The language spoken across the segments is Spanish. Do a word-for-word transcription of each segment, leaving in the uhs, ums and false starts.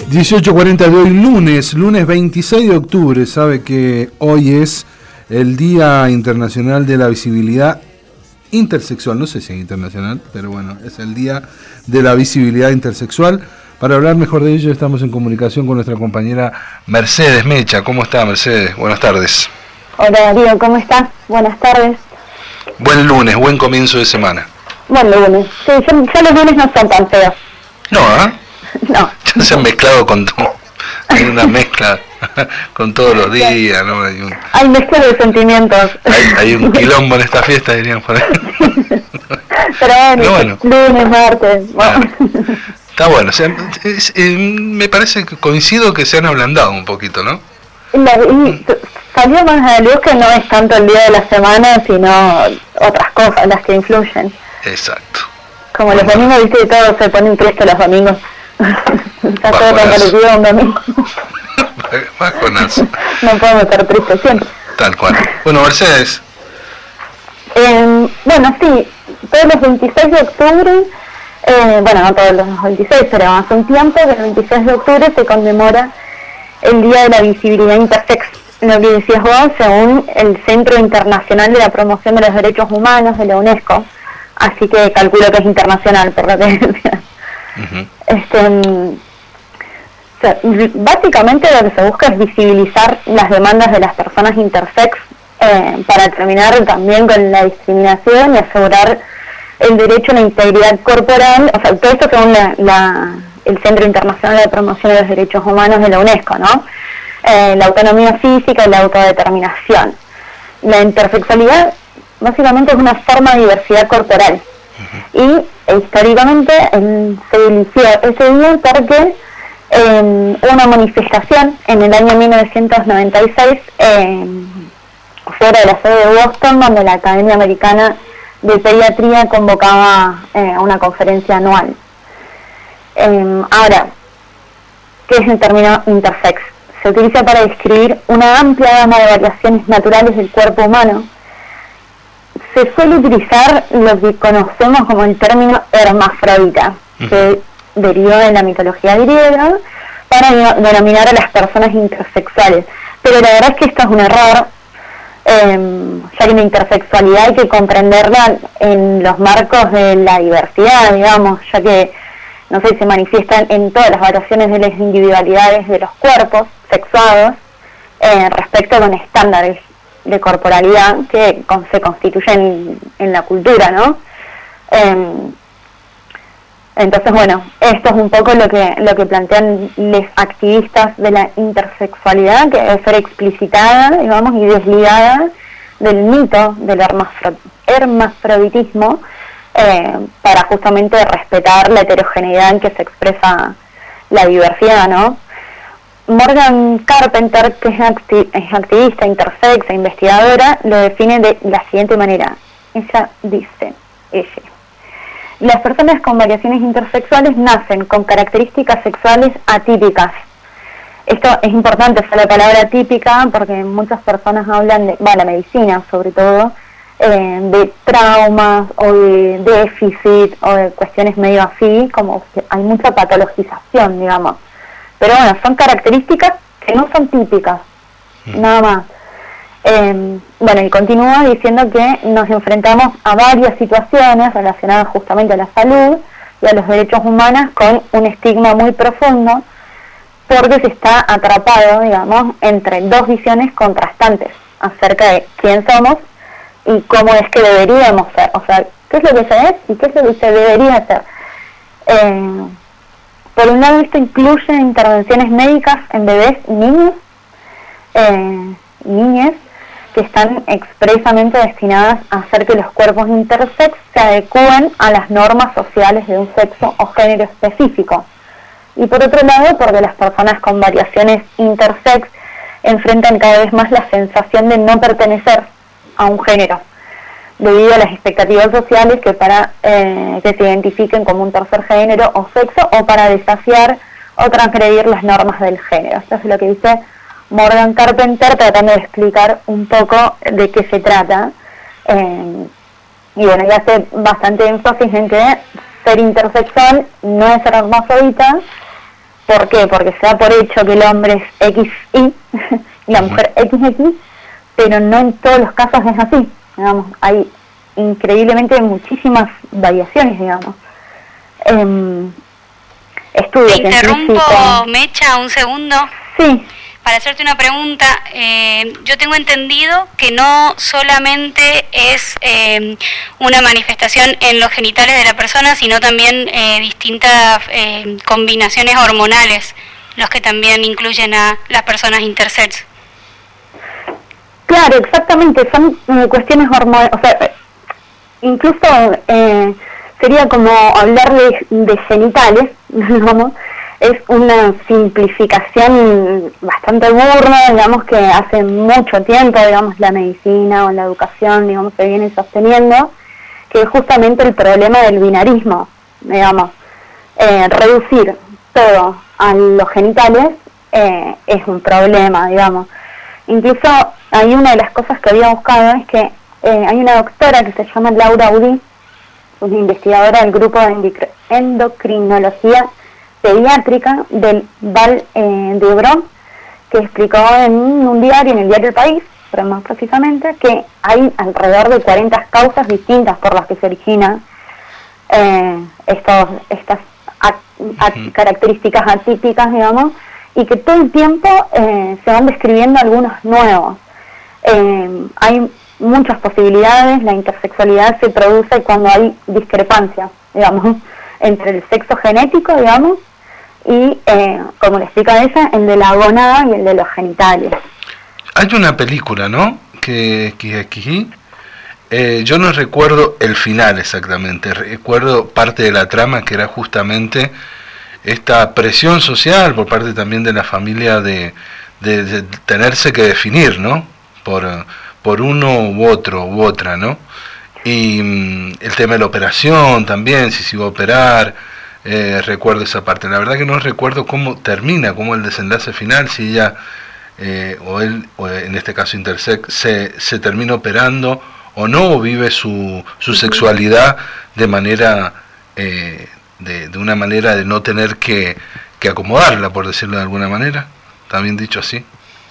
dieciocho cuarenta de hoy, lunes, lunes veintiséis de octubre. Sabe que hoy es el Día Internacional de la Visibilidad Intersexual. No sé si es internacional, pero bueno, es el Día de la Visibilidad Intersexual. Para hablar mejor de ello, estamos en comunicación con nuestra compañera Mercedes Mecha. ¿Cómo está, Mercedes? Buenas tardes. Hola, Darío, ¿cómo estás? Buenas tardes. Buen lunes, buen comienzo de semana. Buen lunes. Sí, ya, ya los lunes no son tan feos. No, ¿ah? ¿eh? No. Ya se han mezclado con todo. Hay una mezcla con todos los días, ¿no? Hay, un, hay mezcla de sentimientos. Hay, hay un quilombo en esta fiesta, dirían por ahí. Pero bueno, Pero bueno. lunes, martes. Bueno. Ah, está bueno. O sea, es, eh, me parece que coincido que se han ablandado un poquito, ¿no? La, y salió más a la luz que no es tanto el día de la semana, sino otras cosas las que influyen. Exacto. Como los domingos, viste, todos se ponen tristes los domingos. Está todo tan parecido a un domingo. Bajonazo. No podemos estar tristes siempre. Tal cual. Bueno, Mercedes. Eh, bueno, sí, todos los veintiséis de octubre, eh, bueno, no todos los veintiséis, pero hace un tiempo que el veintiséis de octubre se conmemora el Día de la Visibilidad Intersex, lo que decías vos, según el Centro Internacional de la Promoción de los Derechos Humanos de la UNESCO. Así que calculo que es internacional, por lo que decías. Uh-huh. Este, o sea, básicamente lo que se busca es visibilizar las demandas de las personas intersex eh, para terminar también con la discriminación y asegurar el derecho a la integridad corporal, o sea, todo esto según la, la, el Centro Internacional de Promoción de los Derechos Humanos de la UNESCO, ¿no? Eh, la autonomía física y la autodeterminación. La intersexualidad básicamente es una forma de diversidad corporal. Uh-huh. Y históricamente eh, se eligió ese día porque eh, hubo una manifestación en el año mil novecientos noventa y seis eh, fuera de la sede de Boston, donde la Academia Americana de Pediatría convocaba eh, una conferencia anual. Eh, ahora, ¿qué es el término intersex? Se utiliza para describir una amplia gama de variaciones naturales del cuerpo humano. Se suele utilizar lo que conocemos como el término hermafrodita, uh-huh. que derivó de la mitología griega, para denominar a las personas intersexuales. Pero la verdad es que esto es un error, eh, ya que la intersexualidad hay que comprenderla en los marcos de la diversidad, digamos, ya que, no sé, se manifiestan en todas las variaciones de las individualidades de los cuerpos sexuados, eh, respecto con estándares de corporalidad que con, se constituyen en la cultura, ¿no? Eh, entonces, bueno, esto es un poco lo que lo que plantean los activistas de la intersexualidad, que debe ser explicitada, digamos, y desligada del mito del hermafro, hermafroditismo, eh, para justamente respetar la heterogeneidad en que se expresa la diversidad, ¿no? Morgan Carpenter, que es, acti- es activista intersex e investigadora, lo define de la siguiente manera. Ella dice, ella, las personas con variaciones intersexuales nacen con características sexuales atípicas. Esto es importante, es la palabra atípica, porque muchas personas hablan de, bueno, la medicina sobre todo, eh, de traumas o de déficit o de cuestiones medio así, como que hay mucha patologización, digamos. Pero bueno, son características que no son típicas, mm. nada más. Eh, bueno, y continúa diciendo que nos enfrentamos a varias situaciones relacionadas justamente a la salud y a los derechos humanos con un estigma muy profundo, porque se está atrapado, digamos, entre dos visiones contrastantes acerca de quién somos y cómo es que deberíamos ser. O sea, qué es lo que se es y qué es lo que se debería ser. Eh, Por un lado, esto incluye intervenciones médicas en bebés y niños, eh, niñas, que están expresamente destinadas a hacer que los cuerpos intersex se adecúen a las normas sociales de un sexo o género específico. Y por otro lado, porque las personas con variaciones intersex enfrentan cada vez más la sensación de no pertenecer a un género, debido a las expectativas sociales que para eh, que se identifiquen como un tercer género o sexo, o para desafiar o transgredir las normas del género. Esto es lo que dice Morgan Carpenter, tratando de explicar un poco de qué se trata. Eh, y bueno, y hace bastante énfasis en que ser intersexual no es ser hermafrodita, ¿Por qué? Porque se da por hecho que el hombre es equis y y la mujer equis equis, pero no en todos los casos es así, digamos, hay increíblemente muchísimas variaciones, digamos. Eh, estudios Te interrumpo, Mecha, un segundo. Sí. Para hacerte una pregunta, eh, yo tengo entendido que no solamente es eh, una manifestación en los genitales de la persona, sino también eh, distintas eh, combinaciones hormonales, los que también incluyen a las personas intersex. Claro, exactamente, son eh, cuestiones hormonales, o sea, incluso eh, sería como hablar de, de genitales, digamos, es una simplificación bastante burda, digamos, que hace mucho tiempo, digamos, la medicina o la educación, digamos, se viene sosteniendo, que es justamente el problema del binarismo, digamos, eh, reducir todo a los genitales eh, es un problema, digamos. Incluso hay una de las cosas que había buscado es que eh, hay una doctora que se llama Laura Audí, una investigadora del grupo de endocrinología pediátrica del Vall eh, d'Hebron, que explicó en un diario, en el diario El País, pero más precisamente, que hay alrededor de cuarenta causas distintas por las que se originan eh, estos, estas a, a, características atípicas, digamos, y que todo el tiempo eh, se van describiendo algunos nuevos. Eh, hay muchas posibilidades, la intersexualidad se produce cuando hay discrepancia, digamos, entre el sexo genético, digamos, y, eh, como le explica ella, el de la gónada y el de los genitales. Hay una película, ¿no? Que, que, que eh, yo no recuerdo el final exactamente, recuerdo parte de la trama que era justamente esta presión social por parte también de la familia de, de, de tenerse que definir, ¿no? Por, por uno u otro u otra, ¿no? Y mm, el tema de la operación también, si se iba a operar, eh, recuerdo esa parte. La verdad que no recuerdo cómo termina, cómo el desenlace final, si ella eh, o él, o en este caso intersex, se, se termina operando o no, o vive su, su sexualidad de manera, eh, de, de una manera de no tener que, que acomodarla, por decirlo de alguna manera. ¿Está bien dicho así?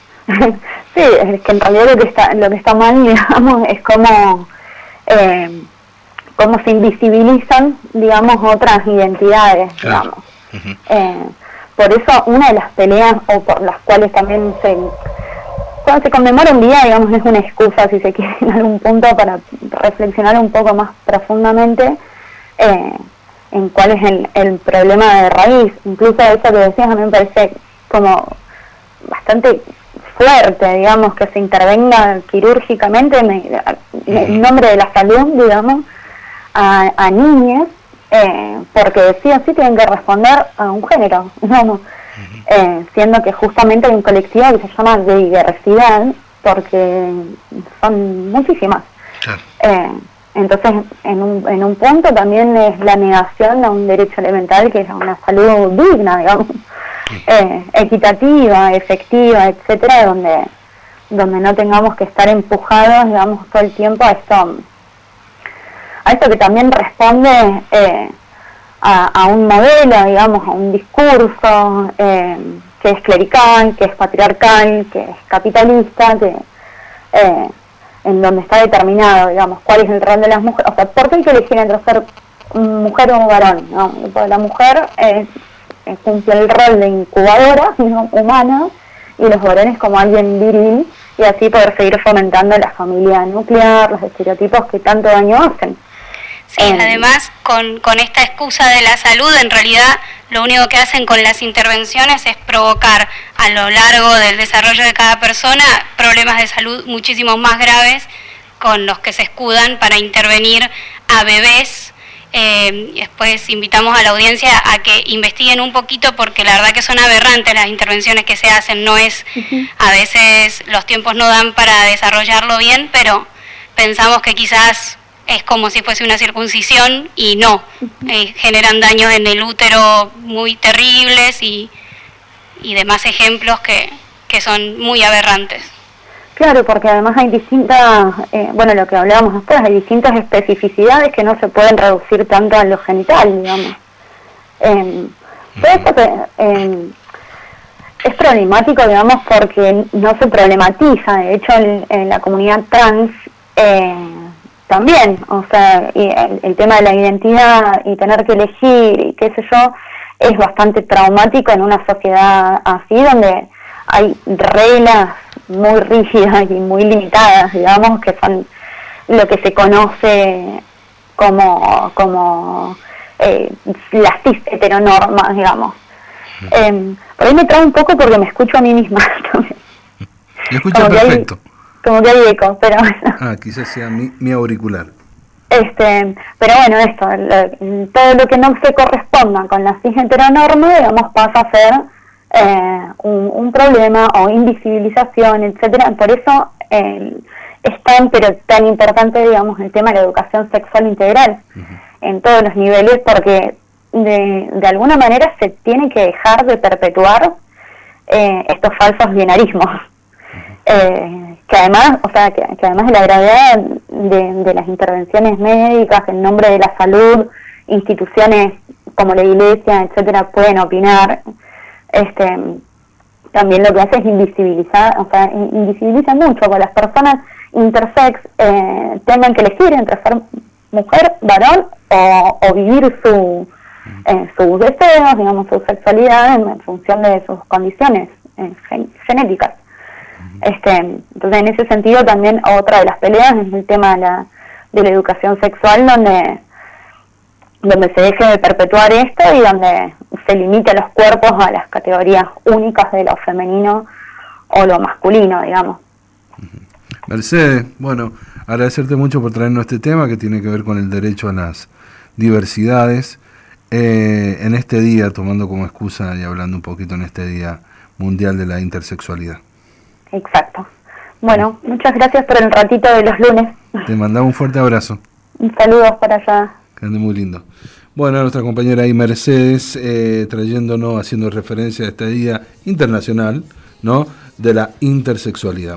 Sí, es que en realidad lo que está, lo que está mal, digamos, es como... Eh, cómo se invisibilizan, digamos, otras identidades, digamos. Uh-huh. Eh, por eso una de las peleas, o por las cuales también se, cuando se conmemora un día, digamos, es una excusa, si se quiere, en algún punto, para reflexionar un poco más profundamente eh, en cuál es el, el problema de raíz. Incluso eso que decías a mí me parece como bastante fuerte, digamos, que se intervenga quirúrgicamente en, en nombre de la salud, digamos, a, a niñas, eh, porque sí o sí tienen que responder a un género, digamos, uh-huh. eh, siendo que justamente hay un colectivo que se llama de diversidad, porque son muchísimas. Sí. Eh, entonces, en un, en un punto también es la negación a un derecho elemental que es a una salud digna, digamos, eh, equitativa, efectiva, etcétera, donde donde no tengamos que estar empujados, digamos, todo el tiempo a esto, a esto que también responde eh, a, a un modelo, digamos, a un discurso eh, que es clerical, que es patriarcal, que es capitalista, que eh, en donde está determinado, digamos, cuál es el rol de las mujeres, o sea, ¿por qué hay que elegir entre ser mujer o varón? ¿No? Porque la mujer es cumple el rol de incubadora, ¿no?, humana, y los varones como alguien viril, y así poder seguir fomentando la familia nuclear, los estereotipos que tanto daño hacen. Sí, eh, además, con, con esta excusa de la salud, en realidad lo único que hacen con las intervenciones es provocar a lo largo del desarrollo de cada persona problemas de salud muchísimo más graves, con los que se escudan para intervenir a bebés. Eh, después invitamos a la audiencia a que investiguen un poquito, porque la verdad que son aberrantes las intervenciones que se hacen. No es, uh-huh. A veces los tiempos no dan para desarrollarlo bien, pero pensamos que quizás es como si fuese una circuncisión y no, uh-huh. eh, generan daños en el útero muy terribles y, y demás ejemplos que, que son muy aberrantes. Claro, porque además hay distintas, eh, bueno, lo que hablábamos después, hay distintas especificidades que no se pueden reducir tanto a lo genital, digamos. Eh, Todo eso que, eh, es problemático, digamos, porque no se problematiza. De hecho, en, en la comunidad trans eh, también, o sea, y el, el tema de la identidad y tener que elegir y qué sé yo, es bastante traumático en una sociedad así, donde hay reglas muy rígidas y muy limitadas, digamos, que son lo que se conoce como, como eh, las cis heteronormas, digamos. Eh, por ahí me trae un poco porque me escucho a mí misma también. Me escucha perfecto. Hay, como que hay eco, pero bueno. Ah, quizás sea mi, mi auricular. Este, pero bueno, esto, lo, todo lo que no se corresponda con la cis heteronorma, digamos, pasa a ser eh, un, un problema o invisibilización, etcétera. Por eso eh, es tan, pero tan importante, digamos, el tema de la educación sexual integral uh-huh. en todos los niveles, porque de, de alguna manera se tiene que dejar de perpetuar eh, estos falsos binarismos. Uh-huh. Eh, que además, o sea, que, que además de la gravedad de, de las intervenciones médicas en nombre de la salud, instituciones como la Iglesia, etcétera, pueden opinar. Este, también lo que hace es invisibilizar, o sea, invisibiliza mucho, que las personas intersex eh, tengan que elegir entre ser mujer, varón o, o vivir su eh, sus deseos, digamos, su sexualidad en, en función de sus condiciones eh, gen, genéticas. Este, entonces, en ese sentido, también otra de las peleas es el tema de la, de la educación sexual, donde donde se deje de perpetuar esto y donde se limite a los cuerpos a las categorías únicas de lo femenino o lo masculino, digamos. Mercedes, bueno, agradecerte mucho por traernos este tema que tiene que ver con el derecho a las diversidades eh, en este día, tomando como excusa y hablando un poquito en este Día Mundial de la Intersexualidad. Exacto. Bueno, muchas gracias por el ratito de los lunes. Te mandamos un fuerte abrazo. Un saludo para allá. Que ande muy lindo. Bueno, nuestra compañera ahí Mercedes, eh, trayéndonos, haciendo referencia a este Día Internacional, ¿no?, de la Intersexualidad.